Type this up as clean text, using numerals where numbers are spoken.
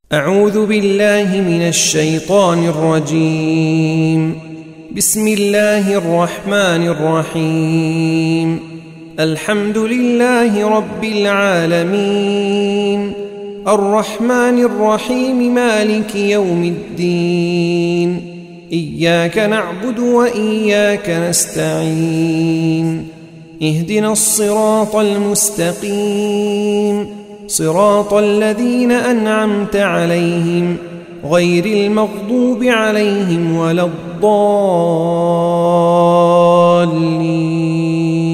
أعوذ بالله من الشيطان الرجيم. بسم الله الرحمن الرحيم. الحمد لله رب العالمين، الرحمن الرحيم، مالك يوم الدين. إياك نعبد وإياك نستعين. اهدنا الصراط المستقيم، صراط الذين أنعمت عليهم غير المغضوب عليهم ولا الضالين.